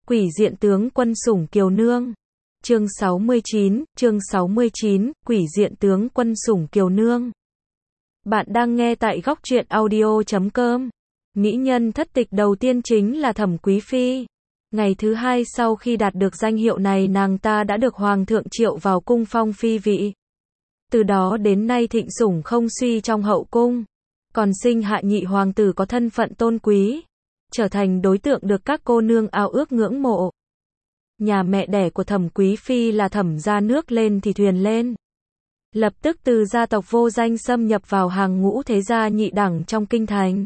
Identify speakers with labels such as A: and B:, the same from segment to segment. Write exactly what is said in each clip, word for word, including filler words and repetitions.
A: Quỷ diện tướng quân sủng Kiều Nương. Chương sáu mươi chín, chương sáu mươi chín, Quỷ diện tướng quân sủng Kiều Nương. Bạn đang nghe tại góc truyện audio chấm com. Mỹ nhân thất tịch đầu tiên chính là Thẩm Quý Phi. Ngày thứ hai sau khi đạt được danh hiệu này, nàng ta đã được Hoàng thượng triệu vào cung phong phi vị. Từ đó đến nay thịnh sủng không suy trong hậu cung. Còn sinh hạ nhị hoàng tử có thân phận tôn quý, trở thành đối tượng được các cô nương ao ước ngưỡng mộ. Nhà mẹ đẻ của Thẩm Quý Phi là Thẩm gia, nước lên thì thuyền lên. Lập tức từ gia tộc vô danh xâm nhập vào hàng ngũ thế gia nhị đẳng trong kinh thành.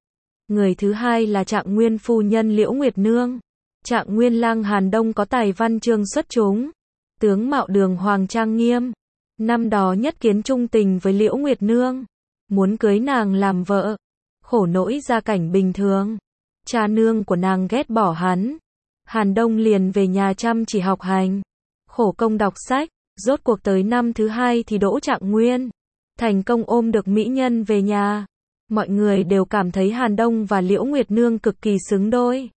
A: Người thứ hai là Trạng Nguyên phu nhân Liễu Nguyệt Nương. Trạng Nguyên lang Hàn Đông có tài văn chương xuất chúng, tướng mạo đường hoàng trang nghiêm. Năm đó nhất kiến trung tình với Liễu Nguyệt Nương, muốn cưới nàng làm vợ. Khổ nỗi gia cảnh bình thường, cha nương của nàng ghét bỏ hắn. Hàn Đông liền về nhà chăm chỉ học hành, khổ công đọc sách. Rốt cuộc tới năm thứ hai thì đỗ Trạng Nguyên, thành công ôm được mỹ nhân về nhà. Mọi người đều cảm thấy Hàn Đông và Liễu Nguyệt Nương cực kỳ xứng đôi,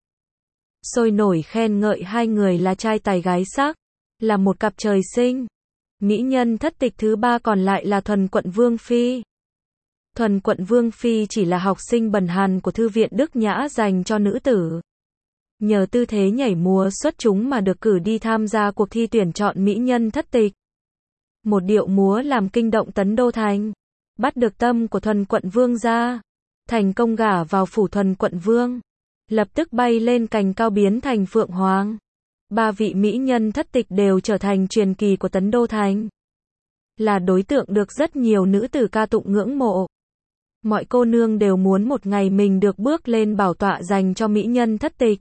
A: sôi nổi khen ngợi hai người là trai tài gái sắc, là một cặp trời sinh. Mỹ nhân thất tịch thứ ba còn lại là Thuần Quận Vương Phi. Thuần Quận Vương Phi chỉ là học sinh bần hàn của thư viện Đức Nhã dành cho nữ tử. Nhờ tư thế nhảy múa xuất chúng mà được cử đi tham gia cuộc thi tuyển chọn mỹ nhân thất tịch. Một điệu múa làm kinh động Tấn Đô Thành, bắt được tâm của Thuần Quận Vương ra, thành công gả vào phủ Thuần Quận Vương, lập tức bay lên cành cao biến thành Phượng Hoàng. Ba vị mỹ nhân thất tịch đều trở thành truyền kỳ của Tấn Đô Thành, là đối tượng được rất nhiều nữ tử ca tụng ngưỡng mộ. Mọi cô nương đều muốn một ngày mình được bước lên bảo tọa dành cho mỹ nhân thất tịch,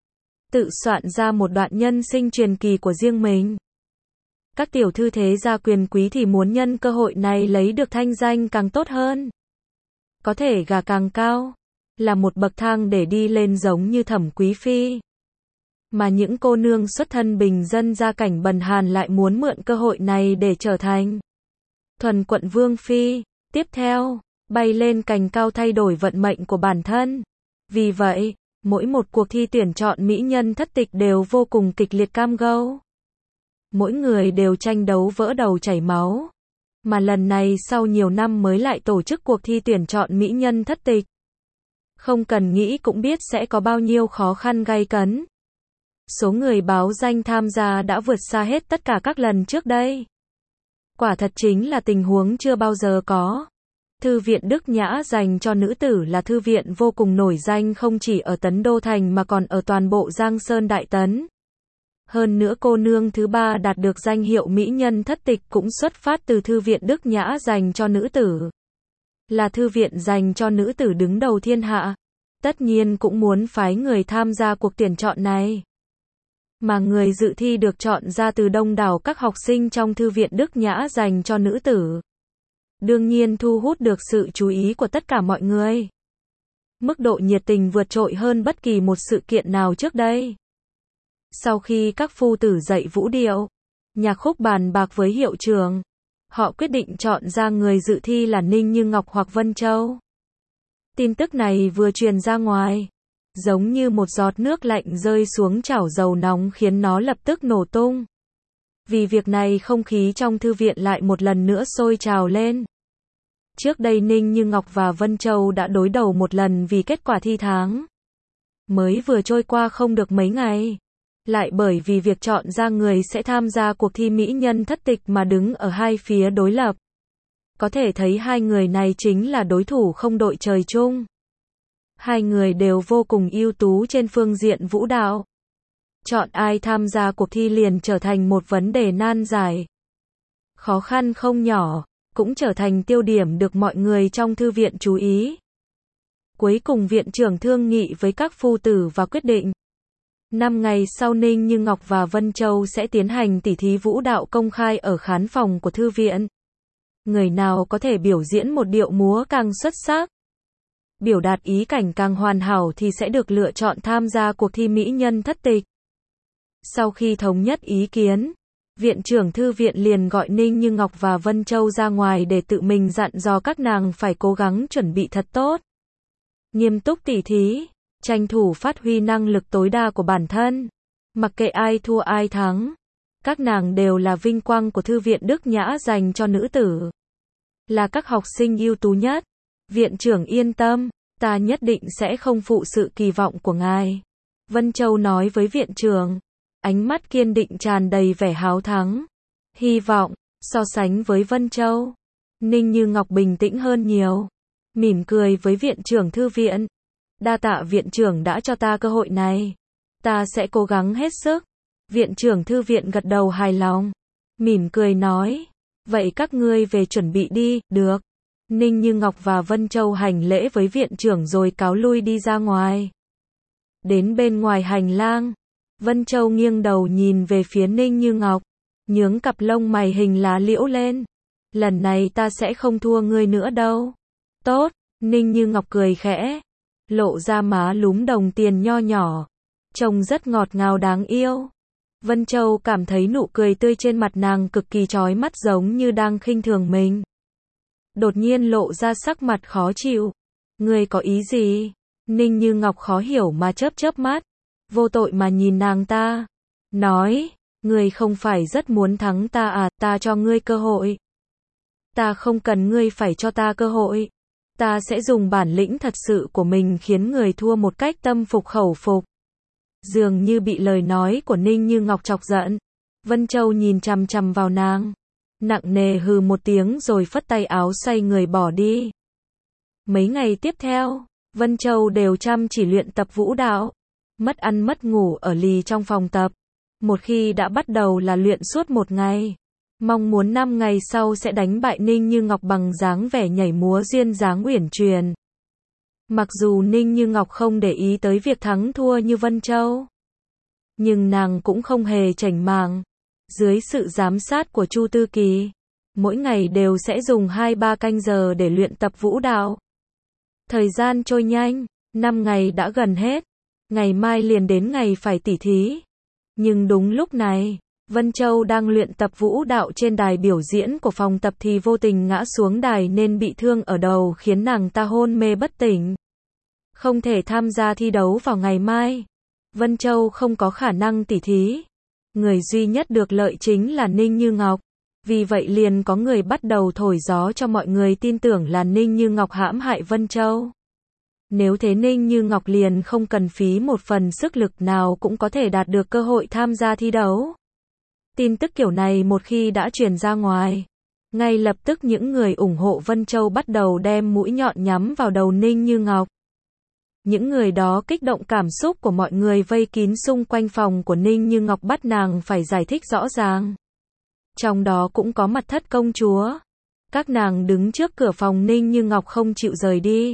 A: tự soạn ra một đoạn nhân sinh truyền kỳ của riêng mình. Các tiểu thư thế gia quyền quý thì muốn nhân cơ hội này lấy được thanh danh càng tốt hơn, có thể gả càng cao, là một bậc thang để đi lên giống như Thẩm Quý Phi. Mà những cô nương xuất thân bình dân gia cảnh bần hàn lại muốn mượn cơ hội này để trở thành Thuần Quận Vương Phi, tiếp theo bay lên cành cao thay đổi vận mệnh của bản thân. Vì vậy, mỗi một cuộc thi tuyển chọn mỹ nhân thất tịch đều vô cùng kịch liệt cam go. Mỗi người đều tranh đấu vỡ đầu chảy máu. Mà lần này sau nhiều năm mới lại tổ chức cuộc thi tuyển chọn mỹ nhân thất tịch. Không cần nghĩ cũng biết sẽ có bao nhiêu khó khăn gay cấn. Số người báo danh tham gia đã vượt xa hết tất cả các lần trước đây. Quả thật chính là tình huống chưa bao giờ có. Thư viện Đức Nhã dành cho nữ tử là thư viện vô cùng nổi danh không chỉ ở Tấn Đô Thành mà còn ở toàn bộ Giang Sơn Đại Tấn. Hơn nữa cô nương thứ ba đạt được danh hiệu mỹ nhân thất tịch cũng xuất phát từ thư viện Đức Nhã dành cho nữ tử. Là thư viện dành cho nữ tử đứng đầu thiên hạ. Tất nhiên cũng muốn phái người tham gia cuộc tuyển chọn này. Mà người dự thi được chọn ra từ đông đảo các học sinh trong thư viện Đức Nhã dành cho nữ tử. Đương nhiên thu hút được sự chú ý của tất cả mọi người. Mức độ nhiệt tình vượt trội hơn bất kỳ một sự kiện nào trước đây. Sau khi các phu tử dạy vũ điệu, nhạc khúc bàn bạc với hiệu trưởng, họ quyết định chọn ra người dự thi là Ninh Như Ngọc hoặc Vân Châu. Tin tức này vừa truyền ra ngoài, giống như một giọt nước lạnh rơi xuống chảo dầu nóng khiến nó lập tức nổ tung. Vì việc này không khí trong thư viện lại một lần nữa sôi trào lên. Trước đây Ninh Như Ngọc và Vân Châu đã đối đầu một lần vì kết quả thi tháng mới vừa trôi qua không được mấy ngày, lại bởi vì việc chọn ra người sẽ tham gia cuộc thi mỹ nhân thất tịch mà đứng ở hai phía đối lập. Có thể thấy hai người này chính là đối thủ không đội trời chung. Hai người đều vô cùng ưu tú trên phương diện vũ đạo. Chọn ai tham gia cuộc thi liền trở thành một vấn đề nan giải, khó khăn không nhỏ, cũng trở thành tiêu điểm được mọi người trong thư viện chú ý. Cuối cùng viện trưởng thương nghị với các phu tử và quyết định, năm ngày sau Ninh Như Ngọc và Vân Châu sẽ tiến hành tỉ thí vũ đạo công khai ở khán phòng của thư viện. Người nào có thể biểu diễn một điệu múa càng xuất sắc, biểu đạt ý cảnh càng hoàn hảo thì sẽ được lựa chọn tham gia cuộc thi mỹ nhân thất tịch. Sau khi thống nhất ý kiến, viện trưởng thư viện liền gọi Ninh Như Ngọc và Vân Châu ra ngoài để tự mình dặn dò các nàng phải cố gắng chuẩn bị thật tốt, nghiêm túc tỉ thí, tranh thủ phát huy năng lực tối đa của bản thân. Mặc kệ ai thua ai thắng, các nàng đều là vinh quang của Thư viện Đức Nhã dành cho nữ tử. Là các học sinh ưu tú nhất. Viện trưởng yên tâm, ta nhất định sẽ không phụ sự kỳ vọng của ngài. Vân Châu nói với viện trưởng, ánh mắt kiên định tràn đầy vẻ háo thắng. Hy vọng, so sánh với Vân Châu, Ninh Như Ngọc bình tĩnh hơn nhiều. Mỉm cười với viện trưởng thư viện. Đa tạ viện trưởng đã cho ta cơ hội này. Ta sẽ cố gắng hết sức. Viện trưởng thư viện gật đầu hài lòng. Mỉm cười nói, vậy các ngươi về chuẩn bị đi, được. Ninh Như Ngọc và Vân Châu hành lễ với viện trưởng rồi cáo lui đi ra ngoài. Đến bên ngoài hành lang, Vân Châu nghiêng đầu nhìn về phía Ninh Như Ngọc, nhướng cặp lông mày hình lá liễu lên. Lần này ta sẽ không thua ngươi nữa đâu. Tốt, Ninh Như Ngọc cười khẽ, lộ ra má lúm đồng tiền nho nhỏ, trông rất ngọt ngào đáng yêu. Vân Châu cảm thấy nụ cười tươi trên mặt nàng cực kỳ chói mắt giống như đang khinh thường mình. Đột nhiên lộ ra sắc mặt khó chịu. Ngươi có ý gì? Ninh Như Ngọc khó hiểu mà chớp chớp mắt, vô tội mà nhìn nàng ta. Nói, ngươi không phải rất muốn thắng ta à, ta cho ngươi cơ hội. Ta không cần ngươi phải cho ta cơ hội. Ta sẽ dùng bản lĩnh thật sự của mình khiến người thua một cách tâm phục khẩu phục. Dường như bị lời nói của Ninh Như Ngọc chọc giận. Vân Châu nhìn chằm chằm vào nàng, nặng nề hừ một tiếng rồi phất tay áo xoay người bỏ đi. Mấy ngày tiếp theo, Vân Châu đều chăm chỉ luyện tập vũ đạo, mất ăn mất ngủ ở lì trong phòng tập. Một khi đã bắt đầu là luyện suốt một ngày, mong muốn năm ngày sau sẽ đánh bại Ninh Như Ngọc bằng dáng vẻ nhảy múa duyên dáng uyển chuyển. Mặc dù Ninh Như Ngọc không để ý tới việc thắng thua như Vân Châu, nhưng nàng cũng không hề chểnh mảng. Dưới sự giám sát của Chu Tư Kỳ, mỗi ngày đều sẽ dùng hai ba canh giờ để luyện tập vũ đạo. Thời gian trôi nhanh, năm ngày đã gần hết, ngày mai liền đến ngày phải tỉ thí. Nhưng đúng lúc này, Vân Châu đang luyện tập vũ đạo trên đài biểu diễn của phòng tập thì vô tình ngã xuống đài nên bị thương ở đầu khiến nàng ta hôn mê bất tỉnh. Không thể tham gia thi đấu vào ngày mai. Vân Châu không có khả năng tỉ thí. Người duy nhất được lợi chính là Ninh Như Ngọc. Vì vậy liền có người bắt đầu thổi gió cho mọi người tin tưởng là Ninh Như Ngọc hãm hại Vân Châu. Nếu thế Ninh Như Ngọc liền không cần phí một phần sức lực nào cũng có thể đạt được cơ hội tham gia thi đấu. Tin tức kiểu này một khi đã truyền ra ngoài, ngay lập tức những người ủng hộ Vân Châu bắt đầu đem mũi nhọn nhắm vào đầu Ninh Như Ngọc. Những người đó kích động cảm xúc của mọi người vây kín xung quanh phòng của Ninh Như Ngọc bắt nàng phải giải thích rõ ràng. Trong đó cũng có Mặt Thất công chúa. Các nàng đứng trước cửa phòng Ninh Như Ngọc không chịu rời đi.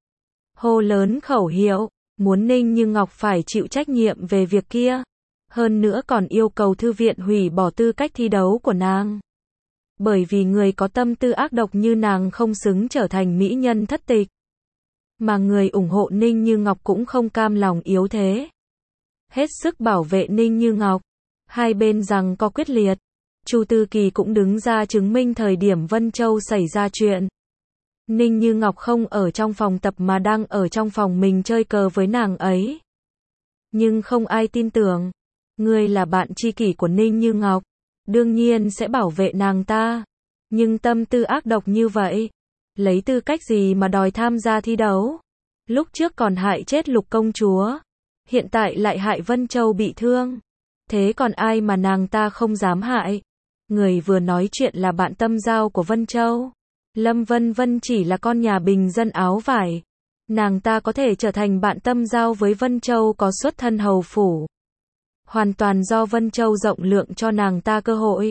A: Hô lớn khẩu hiệu, muốn Ninh Như Ngọc phải chịu trách nhiệm về việc kia. Hơn nữa còn yêu cầu thư viện hủy bỏ tư cách thi đấu của nàng. Bởi vì người có tâm tư ác độc như nàng không xứng trở thành mỹ nhân thất tịch. Mà người ủng hộ Ninh Như Ngọc cũng không cam lòng yếu thế. Hết sức bảo vệ Ninh Như Ngọc. Hai bên giằng co quyết liệt. Chu Tư Kỳ cũng đứng ra chứng minh thời điểm Vân Châu xảy ra chuyện. Ninh Như Ngọc không ở trong phòng tập mà đang ở trong phòng mình chơi cờ với nàng ấy. Nhưng không ai tin tưởng. Ngươi là bạn tri kỷ của Ninh Như Ngọc, đương nhiên sẽ bảo vệ nàng ta. Nhưng tâm tư ác độc như vậy, lấy tư cách gì mà đòi tham gia thi đấu? Lúc trước còn hại chết Lục công chúa, hiện tại lại hại Vân Châu bị thương. Thế còn ai mà nàng ta không dám hại? Người vừa nói chuyện là bạn tâm giao của Vân Châu. Lâm Vân Vân chỉ là con nhà bình dân áo vải. Nàng ta có thể trở thành bạn tâm giao với Vân Châu có xuất thân hầu phủ. Hoàn toàn do Vân Châu rộng lượng cho nàng ta cơ hội.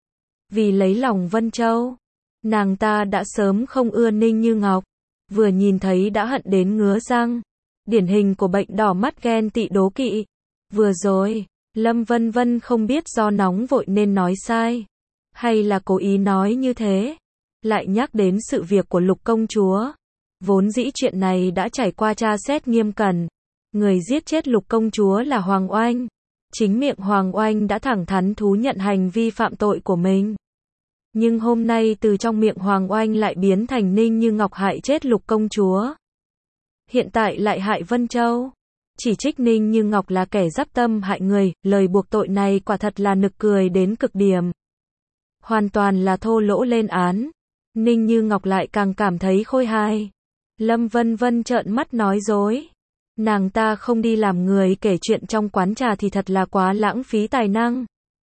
A: Vì lấy lòng Vân Châu, nàng ta đã sớm không ưa Ninh Như Ngọc. Vừa nhìn thấy đã hận đến ngứa răng. Điển hình của bệnh đỏ mắt ghen tị đố kỵ. Vừa rồi, Lâm Vân Vân không biết do nóng vội nên nói sai, hay là cố ý nói như thế. Lại nhắc đến sự việc của Lục công chúa. Vốn dĩ chuyện này đã trải qua tra xét nghiêm cẩn. Người giết chết Lục công chúa là Hoàng Oanh. Chính miệng Hoàng Oanh đã thẳng thắn thú nhận hành vi phạm tội của mình. Nhưng hôm nay từ trong miệng Hoàng Oanh lại biến thành Ninh Như Ngọc hại chết Lục công chúa. Hiện tại lại hại Vân Châu. chỉ trích Ninh Như Ngọc là kẻ giáp tâm hại người, lời buộc tội này quả thật là nực cười đến cực điểm. Hoàn toàn là thô lỗ lên án. Ninh Như Ngọc lại càng cảm thấy khôi hài. Lâm Vân Vân trợn mắt nói dối. Nàng ta không đi làm người kể chuyện trong quán trà thì thật là quá lãng phí tài năng.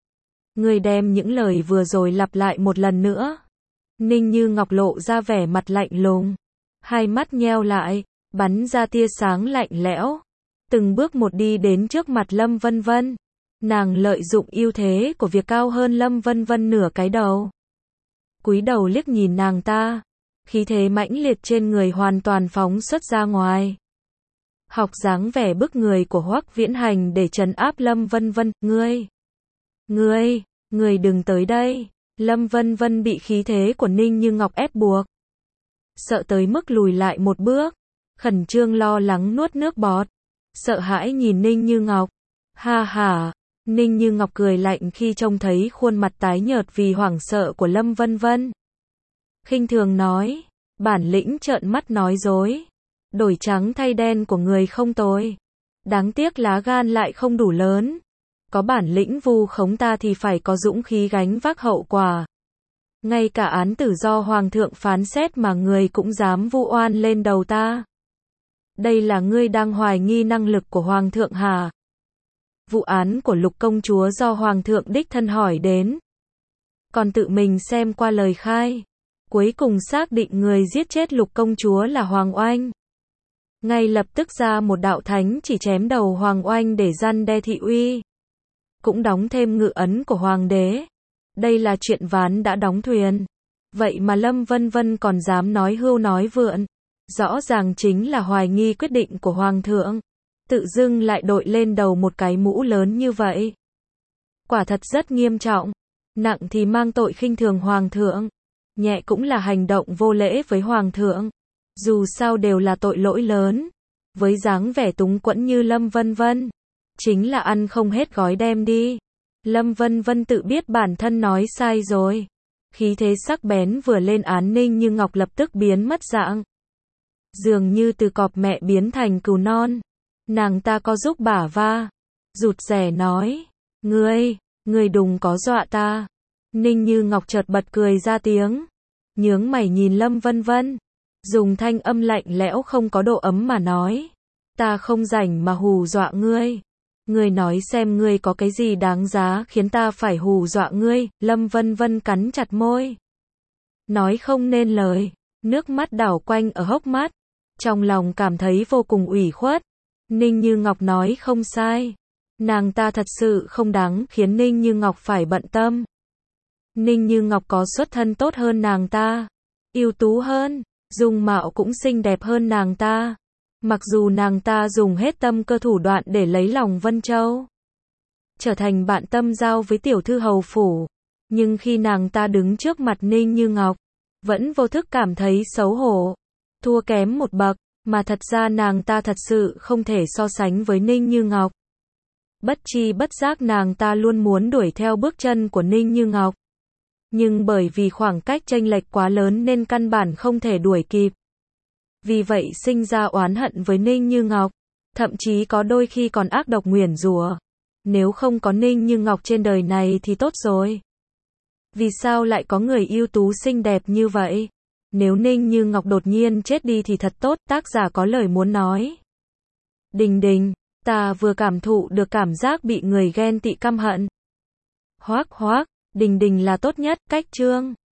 A: Người đem những lời vừa rồi lặp lại một lần nữa. Ninh Như Ngọc lộ ra vẻ mặt lạnh lùng. Hai mắt nheo lại, bắn ra tia sáng lạnh lẽo. Từng bước một đi đến trước mặt Lâm Vân Vân. Nàng lợi dụng ưu thế của việc cao hơn Lâm Vân Vân nửa cái đầu. Cúi đầu liếc nhìn nàng ta. Khí thế mãnh liệt trên người hoàn toàn phóng xuất ra ngoài. Học dáng vẻ bức người của Hoắc Viễn Hành để trấn áp Lâm Vân Vân. Ngươi! Ngươi! Ngươi đừng tới đây! Lâm Vân Vân bị khí thế của Ninh Như Ngọc ép buộc. Sợ tới mức lùi lại một bước. Khẩn trương lo lắng nuốt nước bọt. Sợ hãi nhìn Ninh Như Ngọc. Ha ha! Ninh Như Ngọc cười lạnh khi trông thấy khuôn mặt tái nhợt vì hoảng sợ của Lâm Vân Vân. Khinh thường nói. Bản lĩnh trợn mắt nói dối. Đổi trắng thay đen của người không tồi. Đáng tiếc lá gan lại không đủ lớn. Có bản lĩnh vu khống ta thì phải có dũng khí gánh vác hậu quả. Ngay cả án tử do Hoàng thượng phán xét mà người cũng dám vu oan lên đầu ta. Đây là ngươi đang hoài nghi năng lực của Hoàng thượng hả? Vụ án của Lục công chúa do Hoàng thượng đích thân hỏi đến. Còn tự mình xem qua lời khai. Cuối cùng xác định người giết chết Lục công chúa là Hoàng Oanh. Ngay lập tức ra một đạo thánh chỉ chém đầu Hoàng Oanh để răn đe thị uy. Cũng đóng thêm ngự ấn của Hoàng đế. Đây là chuyện ván đã đóng thuyền. Vậy mà Lâm Vân Vân còn dám nói hưu nói vượn. Rõ ràng chính là hoài nghi quyết định của Hoàng thượng. Tự dưng lại đội lên đầu một cái mũ lớn như vậy. Quả thật rất nghiêm trọng. Nặng thì mang tội khinh thường Hoàng thượng. Nhẹ cũng là hành động vô lễ với Hoàng thượng. Dù sao đều là tội lỗi lớn. Với dáng vẻ túng quẫn như Lâm Vân Vân. Chính là ăn không hết gói đem đi. Lâm Vân Vân tự biết bản thân nói sai rồi. Khí thế sắc bén vừa lên án Ninh Như Ngọc lập tức biến mất dạng. Dường như từ cọp mẹ biến thành cừu non. Nàng ta có giúp bả va. Rụt rè nói. Ngươi, ngươi đừng có dọa ta. Ninh Như Ngọc chợt bật cười ra tiếng. Nhướng mày nhìn Lâm Vân Vân. Dùng thanh âm lạnh lẽo không có độ ấm mà nói. Ta không rảnh mà hù dọa ngươi. Ngươi nói xem ngươi có cái gì đáng giá khiến ta phải hù dọa ngươi. Lâm Vân Vân cắn chặt môi. Nói không nên lời. Nước mắt đảo quanh ở hốc mắt. Trong lòng cảm thấy vô cùng ủy khuất. Ninh Như Ngọc nói không sai. Nàng ta thật sự không đáng khiến Ninh Như Ngọc phải bận tâm. Ninh Như Ngọc có xuất thân tốt hơn nàng ta. Ưu tú hơn. Dung mạo cũng xinh đẹp hơn nàng ta. Mặc dù nàng ta dùng hết tâm cơ thủ đoạn để lấy lòng Vân Châu. Trở thành bạn tâm giao với tiểu thư hầu phủ. Nhưng khi nàng ta đứng trước mặt Ninh Như Ngọc. Vẫn vô thức cảm thấy xấu hổ. Thua kém một bậc. Mà thật ra nàng ta thật sự không thể so sánh với Ninh Như Ngọc. Bất chi bất giác nàng ta luôn muốn đuổi theo bước chân của Ninh Như Ngọc. Nhưng bởi vì khoảng cách chênh lệch quá lớn nên căn bản không thể đuổi kịp. Vì vậy sinh ra oán hận với Ninh Như Ngọc. Thậm chí có đôi khi còn ác độc nguyền rủa. Nếu không có Ninh Như Ngọc trên đời này thì tốt rồi. Vì sao lại có người ưu tú xinh đẹp như vậy? Nếu Ninh Như Ngọc đột nhiên chết đi thì thật tốt, tác giả có lời muốn nói. Đình đình, ta vừa cảm thụ được cảm giác bị người ghen tị căm hận. Hoác hoác, đình đình là tốt nhất, cách chương.